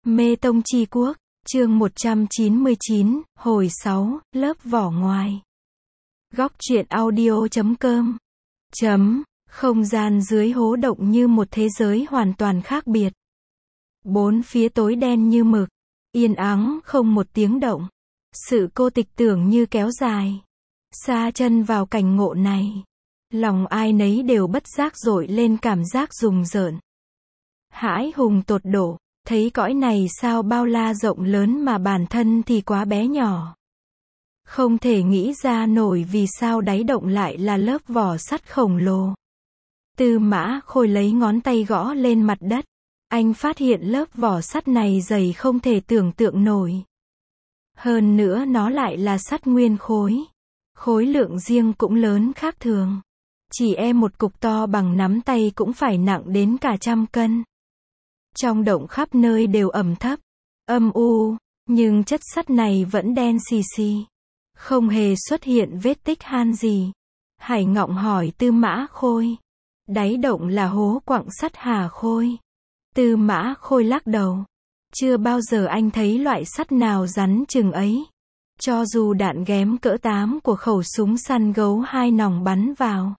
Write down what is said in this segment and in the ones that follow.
Mê Tông Chi Quốc, chương 199, hồi 6, lớp vỏ ngoài. Góc truyện audio.com. Không gian dưới hố động như một thế giới hoàn toàn khác biệt. Bốn phía tối đen như mực, yên ắng không một tiếng động. Sự cô tịch tưởng như kéo dài. Sa chân vào cảnh ngộ này, lòng ai nấy đều bất giác dội lên cảm giác rùng rợn. Hãi hùng tột độ, thấy cõi này sao bao la rộng lớn mà bản thân thì quá bé nhỏ. Không thể nghĩ ra nổi vì sao đáy động lại là lớp vỏ sắt khổng lồ. Tư Mã Khôi lấy ngón tay gõ lên mặt đất. Anh phát hiện lớp vỏ sắt này dày không thể tưởng tượng nổi. Hơn nữa nó lại là sắt nguyên khối. Khối lượng riêng cũng lớn khác thường. Chỉ một cục to bằng nắm tay cũng phải nặng đến cả 100 cân. Trong động khắp nơi đều ẩm thấp, âm u, nhưng chất sắt này vẫn đen xì xì. Không hề xuất hiện vết tích han gì. Hải Ngọng hỏi Tư Mã Khôi. Đáy động là hố quặng sắt hả Khôi? Tư Mã Khôi lắc đầu. Chưa bao giờ anh thấy loại sắt nào rắn chừng ấy. Cho dù đạn ghém cỡ 8 của khẩu súng săn gấu 2 nòng bắn vào,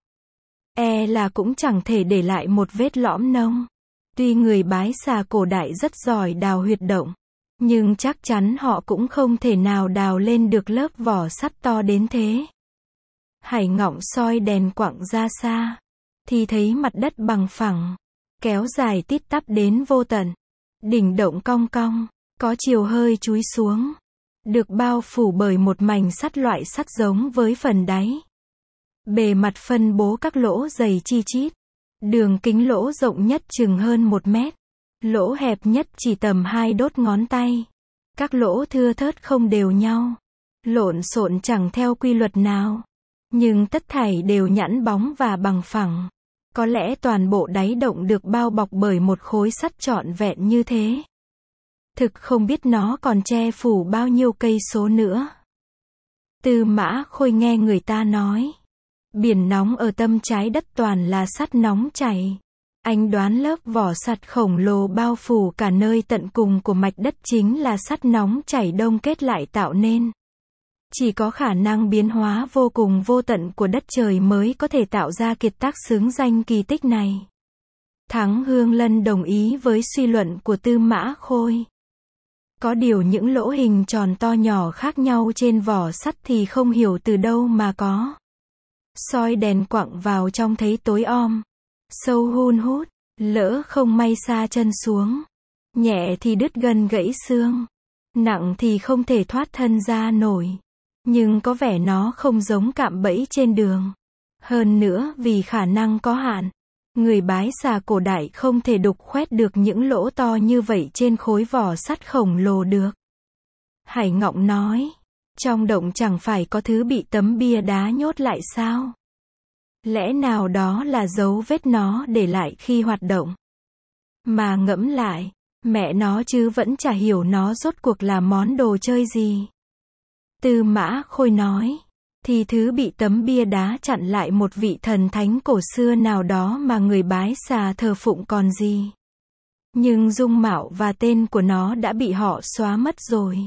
là cũng chẳng thể để lại một vết lõm nông. Tuy người Bái Xà cổ đại rất giỏi đào huyệt động, nhưng chắc chắn họ cũng không thể nào đào lên được lớp vỏ sắt to đến thế. Hải Ngọng soi đèn quặng ra xa, thì thấy mặt đất bằng phẳng, kéo dài tít tắp đến vô tận. Đỉnh động cong cong, có chiều hơi chúi xuống, được bao phủ bởi một mảnh sắt loại sắt giống với phần đáy. Bề mặt phân bố các lỗ dày chi chít. Đường kính lỗ rộng nhất chừng hơn 1 mét. Lỗ hẹp nhất chỉ tầm 2 đốt ngón tay. Các lỗ thưa thớt không đều nhau. Lộn xộn chẳng theo quy luật nào. Nhưng tất thảy đều nhẵn bóng và bằng phẳng. Có lẽ toàn bộ đáy động được bao bọc bởi một khối sắt trọn vẹn như thế. Thực không biết nó còn che phủ bao nhiêu cây số nữa. Tư Mã Khôi nghe người ta nói. Biển nóng ở tâm trái đất toàn là sắt nóng chảy. Anh đoán lớp vỏ sắt khổng lồ bao phủ cả nơi tận cùng của mạch đất chính là sắt nóng chảy đông kết lại tạo nên. Chỉ có khả năng biến hóa vô cùng vô tận của đất trời mới có thể tạo ra kiệt tác xứng danh kỳ tích này. Thắng Hương Lân đồng ý với suy luận của Tư Mã Khôi. Có điều những lỗ hình tròn to nhỏ khác nhau trên vỏ sắt thì không hiểu từ đâu mà có. Soi đèn quặng vào trong thấy tối om, sâu hun hút, lỡ không may sa chân xuống, nhẹ thì đứt gân gãy xương, nặng thì không thể thoát thân ra nổi. Nhưng có vẻ nó không giống cạm bẫy trên đường. Hơn nữa vì khả năng có hạn, người Bái Xà cổ đại không thể đục khoét được những lỗ to như vậy trên khối vỏ sắt khổng lồ được. Hải Ngọng nói. Trong động chẳng phải có thứ bị tấm bia đá nhốt lại sao? Lẽ nào đó là dấu vết nó để lại khi hoạt động? Mà ngẫm lại, mẹ nó chứ vẫn chả hiểu nó rốt cuộc là món đồ chơi gì. Tư Mã Khôi nói, thì thứ bị tấm bia đá chặn lại một vị thần thánh cổ xưa nào đó mà người Bái Xà thờ phụng còn gì. Nhưng dung mạo và tên của nó đã bị họ xóa mất rồi.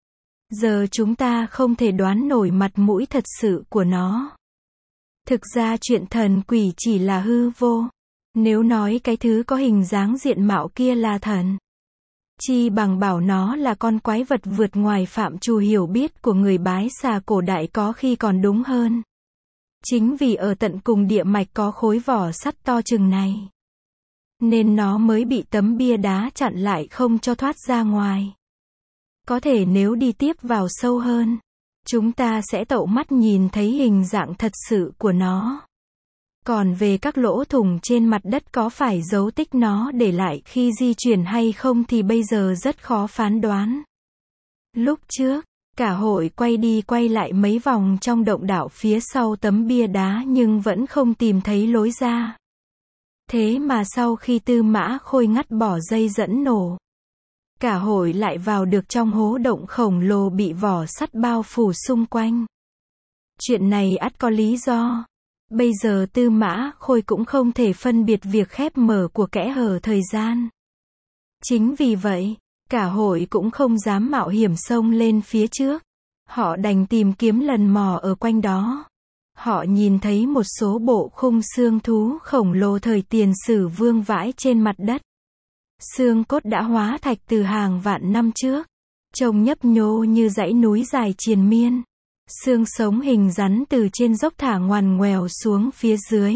Giờ chúng ta không thể đoán nổi mặt mũi thật sự của nó. Thực ra chuyện thần quỷ chỉ là hư vô. Nếu nói cái thứ có hình dáng diện mạo kia là thần, chi bằng bảo nó là con quái vật vượt ngoài phạm trù hiểu biết của người Bái Xà cổ đại có khi còn đúng hơn. Chính vì ở tận cùng địa mạch có khối vỏ sắt to chừng này, nên nó mới bị tấm bia đá chặn lại không cho thoát ra ngoài. Có thể nếu đi tiếp vào sâu hơn, chúng ta sẽ tậu mắt nhìn thấy hình dạng thật sự của nó. Còn về các lỗ thủng trên mặt đất có phải dấu tích nó để lại khi di chuyển hay không thì bây giờ rất khó phán đoán. Lúc trước, cả hội quay đi quay lại mấy vòng trong động đảo phía sau tấm bia đá nhưng vẫn không tìm thấy lối ra. Thế mà sau khi Tư Mã Khôi ngắt bỏ dây dẫn nổ, cả hội lại vào được trong hố động khổng lồ bị vỏ sắt bao phủ xung quanh. Chuyện này ắt có lý do. Bây giờ Tư Mã Khôi cũng không thể phân biệt việc khép mở của kẽ hở thời gian. Chính vì vậy, Cả hội cũng không dám mạo hiểm xông lên phía trước. Họ đành tìm kiếm lần mò ở quanh đó. Họ nhìn thấy một số bộ khung xương thú khổng lồ thời tiền sử vương vãi trên mặt đất. Xương cốt đã hóa thạch từ hàng vạn năm trước. Trông nhấp nhô như dãy núi dài triền miên. Xương sống hình rắn từ trên dốc thả ngoằn ngoèo xuống phía dưới.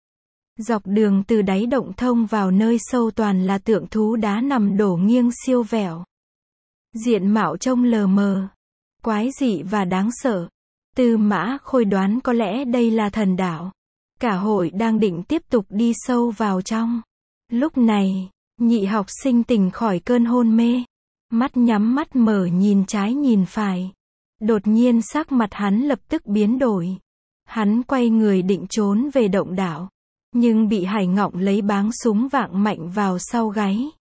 Dọc đường từ đáy động thông vào nơi sâu toàn là tượng thú đá nằm đổ nghiêng siêu vẹo. Diện mạo trông lờ mờ, quái dị và đáng sợ. Tư Mã Khôi đoán có lẽ đây là thần đảo. Cả hội đang định tiếp tục đi sâu vào trong. Lúc này, nhị học sinh tỉnh khỏi cơn hôn mê. Mắt nhắm mắt mở nhìn trái nhìn phải. Đột nhiên sắc mặt hắn lập tức biến đổi. Hắn quay người định trốn về động đảo. Nhưng bị Hải Ngọng lấy báng súng vạng mạnh vào sau gáy.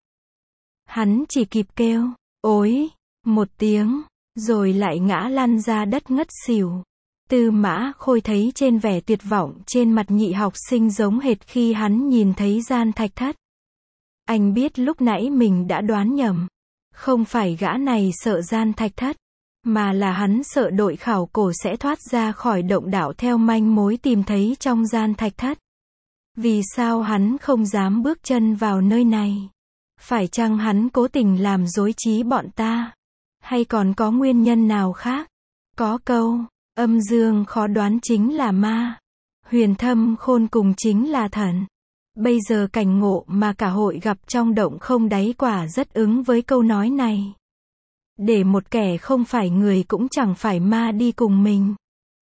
Hắn chỉ kịp kêu, ối, một tiếng, rồi lại ngã lăn ra đất ngất xỉu. Tư Mã Khôi thấy trên vẻ tuyệt vọng trên mặt nhị học sinh giống hệt khi hắn nhìn thấy gian thạch thất. Anh biết lúc nãy mình đã đoán nhầm. Không phải gã này sợ gian thạch thất, mà là hắn sợ đội khảo cổ sẽ thoát ra khỏi động đảo theo manh mối tìm thấy trong gian thạch thất. Vì sao hắn không dám bước chân vào nơi này? Phải chăng hắn cố tình làm rối trí bọn ta? Hay còn có nguyên nhân nào khác? Có câu, âm dương khó đoán chính là ma. Huyền thâm khôn cùng chính là thần. Bây giờ cảnh ngộ mà cả hội gặp trong động không đáy quả rất ứng với câu nói này. Để một kẻ không phải người cũng chẳng phải ma đi cùng mình.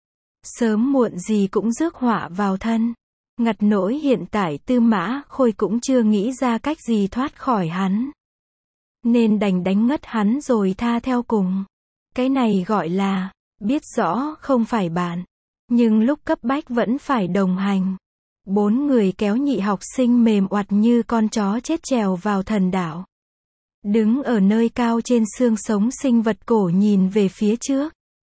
Sớm muộn gì cũng rước họa vào thân. Ngặt nỗi hiện tại Tư Mã Khôi cũng chưa nghĩ ra cách gì thoát khỏi hắn. Nên đành đánh ngất hắn rồi tha theo cùng. Cái này gọi là, biết rõ không phải bạn, nhưng lúc cấp bách vẫn phải đồng hành. 4 người kéo nhị học sinh mềm oặt như con chó chết trèo vào thần đảo. Đứng ở nơi cao trên xương sống sinh vật cổ nhìn về phía trước.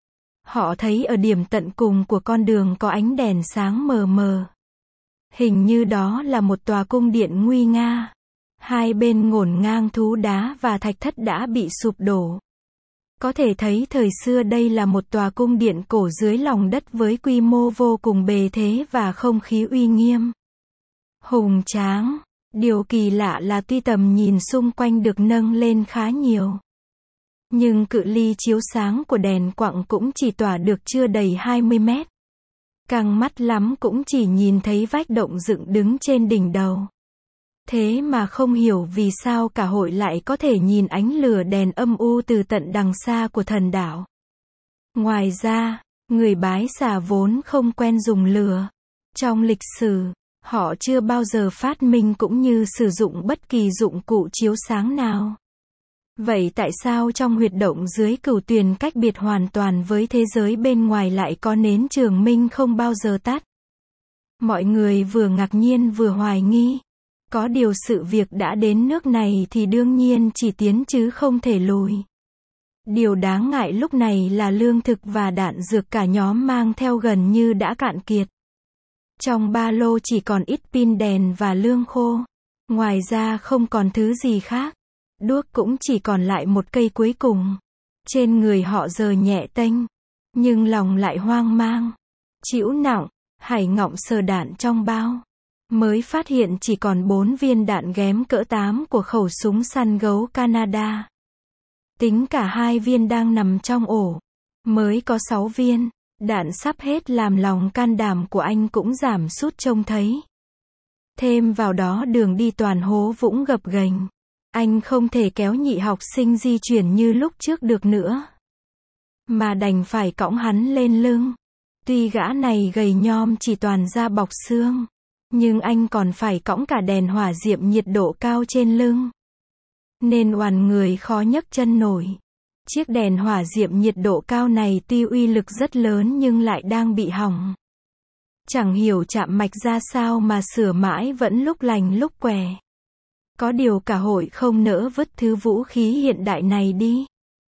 Họ thấy ở điểm tận cùng của con đường có ánh đèn sáng mờ mờ. Hình như đó là một tòa cung điện nguy nga. Hai bên ngổn ngang thú đá và thạch thất đã bị sụp đổ. Có thể thấy thời xưa đây là một tòa cung điện cổ dưới lòng đất với quy mô vô cùng bề thế và không khí uy nghiêm. Hùng tráng. Điều kỳ lạ là tuy tầm nhìn xung quanh được nâng lên khá nhiều. Nhưng cự ly chiếu sáng của đèn quặng cũng chỉ tỏa được chưa đầy 20 mét. Càng mắt lắm cũng chỉ nhìn thấy vách động dựng đứng trên đỉnh đầu. Thế mà không hiểu vì sao cả hội lại có thể nhìn ánh lửa đèn âm u từ tận đằng xa của thần đảo. Ngoài ra, người Bái Xà vốn không quen dùng lửa. Trong lịch sử, họ chưa bao giờ phát minh cũng như sử dụng bất kỳ dụng cụ chiếu sáng nào. Vậy tại sao trong huyệt động dưới Cửu Tuyền cách biệt hoàn toàn với thế giới bên ngoài lại có nến trường minh không bao giờ tắt? Mọi người vừa ngạc nhiên vừa hoài nghi. Có điều sự việc đã đến nước này thì đương nhiên chỉ tiến chứ không thể lùi. Điều đáng ngại lúc này là lương thực và đạn dược cả nhóm mang theo gần như đã cạn kiệt. Trong ba lô chỉ còn ít pin đèn và lương khô. Ngoài ra không còn thứ gì khác. Đuốc cũng chỉ còn lại một cây cuối cùng. Trên người họ giờ nhẹ tênh, nhưng lòng lại hoang mang. Trĩu nặng, Hải Ngọng sờ đạn trong bao. Mới phát hiện chỉ còn 4 viên đạn ghém cỡ 8 của khẩu súng săn gấu Canada. Tính cả 2 viên đang nằm trong ổ. Mới có 6 viên. Đạn sắp hết làm lòng can đảm của anh cũng giảm sút trông thấy. Thêm vào đó đường đi toàn hố vũng gập ghềnh. Anh không thể kéo nhị học sinh di chuyển như lúc trước được nữa. Mà đành phải cõng hắn lên lưng. Tuy gã này gầy nhom chỉ toàn da bọc xương. Nhưng anh còn phải cõng cả đèn hỏa diệm nhiệt độ cao trên lưng. Nên oằn người khó nhấc chân nổi. Chiếc đèn hỏa diệm nhiệt độ cao này tuy uy lực rất lớn nhưng lại đang bị hỏng. Chẳng hiểu chạm mạch ra sao mà sửa mãi vẫn lúc lành lúc què. Có điều cả hội không nỡ vứt thứ vũ khí hiện đại này đi.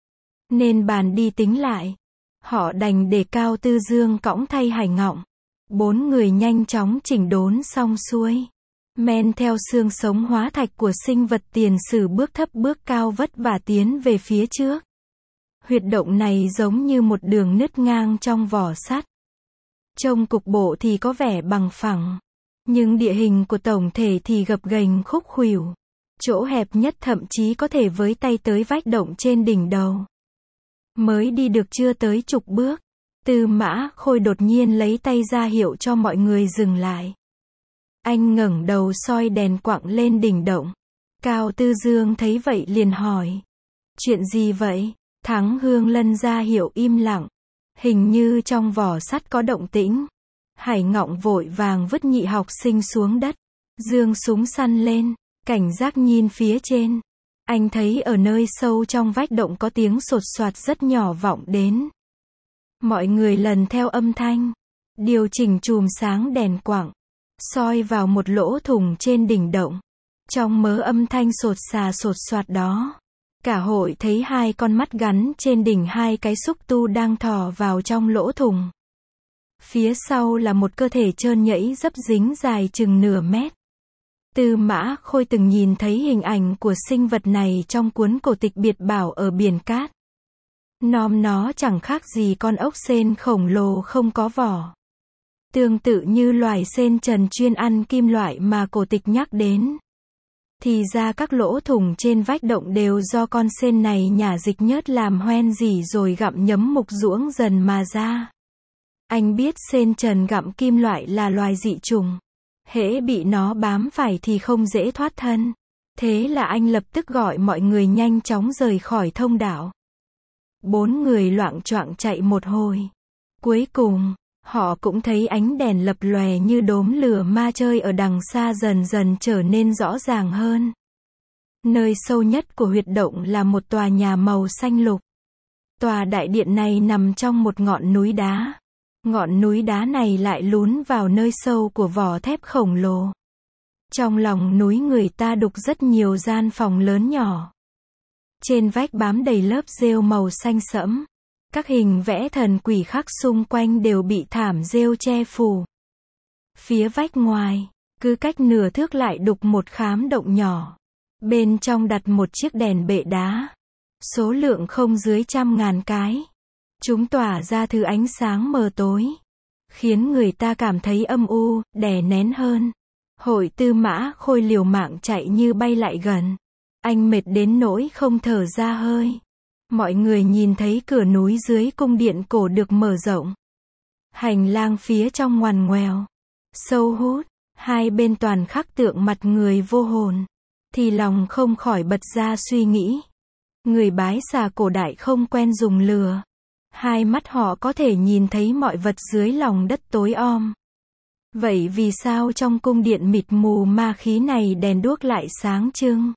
Nên bàn đi tính lại. Họ đành để Cao Tư Dương cõng thay Hải Ngọng. 4 người nhanh chóng chỉnh đốn xong xuôi. Men theo xương sống hóa thạch của sinh vật tiền sử bước thấp bước cao vất vả tiến về phía trước. Huyệt động này giống như một đường nứt ngang trong vỏ sắt. Trông cục bộ thì có vẻ bằng phẳng, nhưng địa hình của tổng thể thì gập ghềnh khúc khuỷu. Chỗ hẹp nhất thậm chí có thể với tay tới vách động trên đỉnh đầu. Mới đi được chưa tới chục bước, Tư Mã Khôi đột nhiên lấy tay ra hiệu cho mọi người dừng lại. Anh ngẩng đầu soi đèn quặng lên đỉnh động. Cao Tư Dương thấy vậy liền hỏi. Chuyện gì vậy? Thắng Hương Lân ra hiệu im lặng. Hình như trong vỏ sắt có động tĩnh. Hải Ngọng vội vàng vứt nhị học sinh xuống đất. Giương súng săn lên, cảnh giác nhìn phía trên. Anh thấy ở nơi sâu trong vách động có tiếng sột soạt rất nhỏ vọng đến. Mọi người lần theo âm thanh, điều chỉnh chùm sáng đèn quặng, soi vào một lỗ thủng trên đỉnh động. Trong mớ âm thanh sột soạt đó, cả hội thấy hai con mắt gắn trên đỉnh hai cái xúc tu đang thò vào trong lỗ thủng. Phía sau là một cơ thể trơn nhẫy dấp dính dài chừng nửa mét. Tư Mã Khôi từng nhìn thấy hình ảnh của sinh vật này trong cuốn cổ tịch biệt bảo ở biển cát. Nó chẳng khác gì con ốc sên khổng lồ không có vỏ. Tương tự như loài sên trần chuyên ăn kim loại mà cổ tịch nhắc đến. Thì ra các lỗ thủng trên vách động đều do con sên này nhả dịch nhớt làm hoen rỉ rồi gặm nhấm mục ruỗng dần mà ra. Anh biết sên trần gặm kim loại là loài dị chủng. Hễ bị nó bám phải thì không dễ thoát thân. Thế là anh lập tức gọi mọi người nhanh chóng rời khỏi thông đạo. 4 người loạng choạng chạy một hồi. Cuối cùng, họ cũng thấy ánh đèn lập lòe như đốm lửa ma chơi ở đằng xa dần dần trở nên rõ ràng hơn. Nơi sâu nhất của huyệt động là một tòa nhà màu xanh lục. Tòa đại điện này nằm trong một ngọn núi đá. Ngọn núi đá này lại lún vào nơi sâu của vỏ thép khổng lồ. Trong lòng núi người ta đục rất nhiều gian phòng lớn nhỏ. Trên vách bám đầy lớp rêu màu xanh sẫm. Các hình vẽ thần quỷ khắc xung quanh đều bị thảm rêu che phủ. Phía vách ngoài, cứ cách nửa thước lại đục một khám động nhỏ. Bên trong đặt một chiếc đèn bệ đá. Số lượng không dưới 100.000 cái. Chúng tỏa ra thứ ánh sáng mờ tối, khiến người ta cảm thấy âm u, đè nén hơn. Hội Tư Mã Khôi liều mạng chạy như bay lại gần. Anh mệt đến nỗi không thở ra hơi. Mọi người nhìn thấy cửa núi dưới cung điện cổ được mở rộng. Hành lang phía trong ngoằn ngoèo, sâu hút, hai bên toàn khắc tượng mặt người vô hồn. Thì lòng không khỏi bật ra suy nghĩ. Người bái xà cổ đại không quen dùng lừa. Hai mắt họ có thể nhìn thấy mọi vật dưới lòng đất tối om. Vậy vì sao trong cung điện mịt mù ma khí này đèn đuốc lại sáng trưng?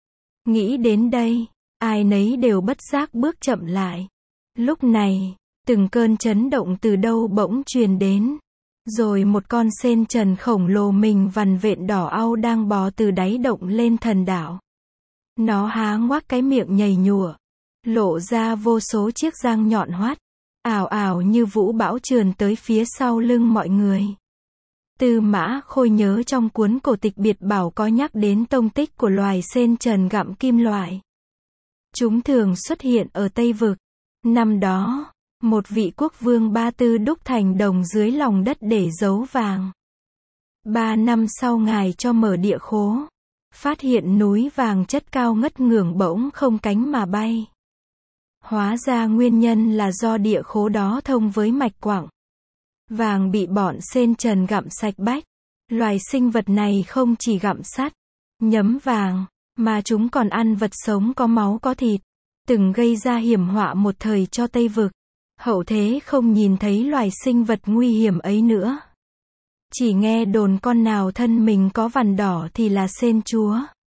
Nghĩ đến đây, ai nấy đều bất giác bước chậm lại. Lúc này, từng cơn chấn động từ đâu bỗng truyền đến. Rồi một con sên trần khổng lồ mình vằn vện đỏ au đang bò từ đáy động lên thần đảo. Nó há ngoác cái miệng nhầy nhụa, lộ ra vô số chiếc răng nhọn hoắt, ào ào như vũ bão trườn tới phía sau lưng mọi người. Tư Mã Khôi nhớ trong cuốn cổ tịch biệt bảo có nhắc đến tông tích của loài sên trần gặm kim loại. Chúng thường xuất hiện ở Tây Vực. Năm đó, một vị quốc vương Ba Tư đúc thành đồng dưới lòng đất để giấu vàng. 3 năm sau ngài cho mở địa khố, phát hiện núi vàng chất cao ngất ngưởng bỗng không cánh mà bay. Hóa ra nguyên nhân là do địa khố đó thông với mạch quặng. Vàng bị bọn sên trần gặm sạch bách. Loài sinh vật này không chỉ gặm sắt, nhấm vàng, mà chúng còn ăn vật sống có máu có thịt. Từng gây ra hiểm họa một thời cho Tây Vực. Hậu thế không nhìn thấy loài sinh vật nguy hiểm ấy nữa. Chỉ nghe đồn con nào thân mình có vằn đỏ thì là sên chúa.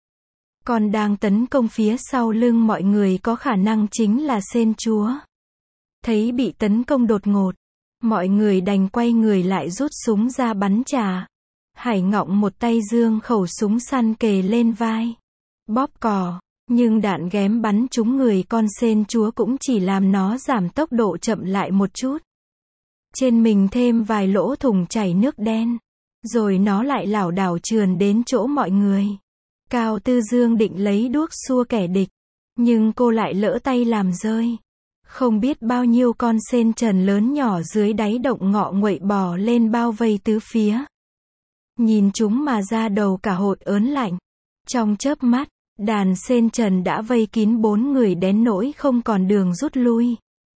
Còn đang tấn công phía sau lưng mọi người có khả năng chính là sên chúa. Thấy bị tấn công đột ngột, mọi người đành quay người lại rút súng ra bắn trả. Hải Ngọng một tay giương khẩu súng săn kề lên vai, bóp cò, nhưng đạn ghém bắn trúng người con sên chúa cũng chỉ làm nó giảm tốc độ chậm lại một chút. Trên mình thêm vài lỗ thủng chảy nước đen. Rồi nó lại lảo đảo trườn đến chỗ mọi người. Cao Tư Dương định lấy đuốc xua kẻ địch. Nhưng cô lại lỡ tay làm rơi. Không biết bao nhiêu con sên trần lớn nhỏ dưới đáy động ngọ nguậy bò lên bao vây tứ phía. Nhìn chúng mà da đầu cả hột ớn lạnh. Trong chớp mắt, đàn sên trần đã vây kín 4 người đến nỗi không còn đường rút lui.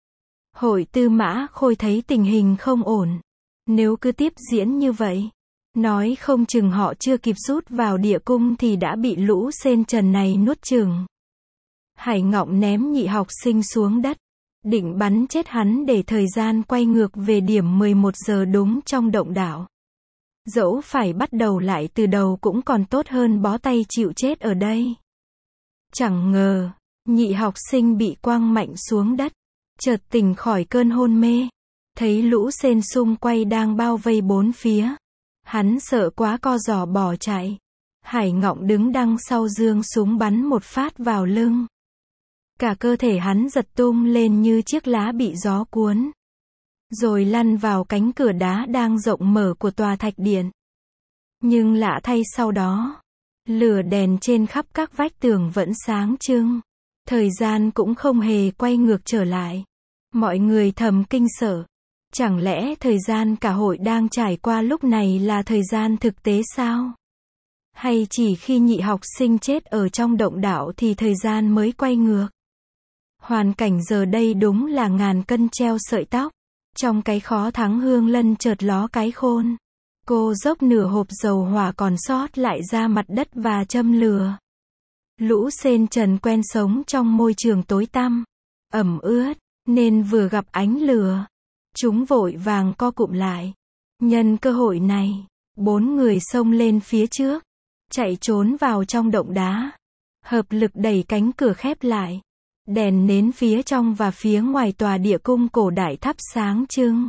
Hội Tư Mã Khôi thấy tình hình không ổn. Nếu cứ tiếp diễn như vậy, nói không chừng họ chưa kịp rút vào địa cung thì đã bị lũ sên trần này nuốt chửng. Hải Ngọng ném Nhị học sinh xuống đất, định bắn chết hắn để thời gian quay ngược về điểm 11 giờ đúng trong động đảo. Dẫu phải bắt đầu lại từ đầu cũng còn tốt hơn bó tay chịu chết ở đây. Chẳng ngờ, Nhị học sinh bị quăng mạnh xuống đất, chợt tỉnh khỏi cơn hôn mê, thấy lũ sên xung quay đang bao vây 4 phía. Hắn sợ quá co giò bỏ chạy. Hải Ngọng đứng đằng sau giương súng bắn một phát vào lưng. Cả cơ thể hắn giật tung lên như chiếc lá bị gió cuốn. Rồi lăn vào cánh cửa đá đang rộng mở của tòa thạch điện. Nhưng lạ thay sau đó, lửa đèn trên khắp các vách tường vẫn sáng trưng. Thời gian cũng không hề quay ngược trở lại. Mọi người thầm kinh sợ. Chẳng lẽ thời gian cả hội đang trải qua lúc này là thời gian thực tế sao? Hay chỉ khi Nhị học sinh chết ở trong động đảo thì thời gian mới quay ngược? Hoàn cảnh giờ đây đúng là ngàn cân treo sợi tóc. Trong cái khó thắng Hương Lân chợt ló cái khôn. Cô dốc nửa hộp dầu hỏa còn sót lại ra mặt đất và châm lửa. Lũ sên trần quen sống trong môi trường tối tăm, ẩm ướt, nên vừa gặp ánh lửa, chúng vội vàng co cụm lại. Nhân cơ hội này, 4 người xông lên phía trước, chạy trốn vào trong động đá. Hợp lực đẩy cánh cửa khép lại. Đèn nến phía trong và phía ngoài tòa địa cung cổ đại thắp sáng trưng.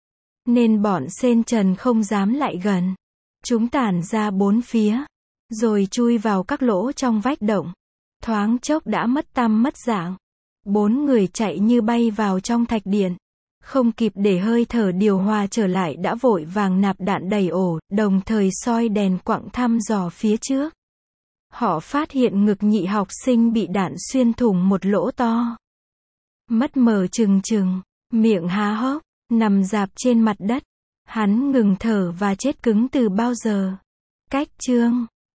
Nên bọn sên trần không dám lại gần. Chúng tản ra 4 phía, rồi chui vào các lỗ trong vách động. Thoáng chốc đã mất tăm mất dạng. 4 người chạy như bay vào trong thạch điện. Không kịp để hơi thở điều hòa trở lại đã vội vàng nạp đạn đầy ổ, đồng thời soi đèn quặng thăm dò phía trước. Họ phát hiện ngực Nhị học sinh bị đạn xuyên thủng một lỗ to. Mắt mở trừng trừng, miệng há hốc, nằm rạp trên mặt đất. Hắn ngừng thở và chết cứng từ bao giờ. Cách chương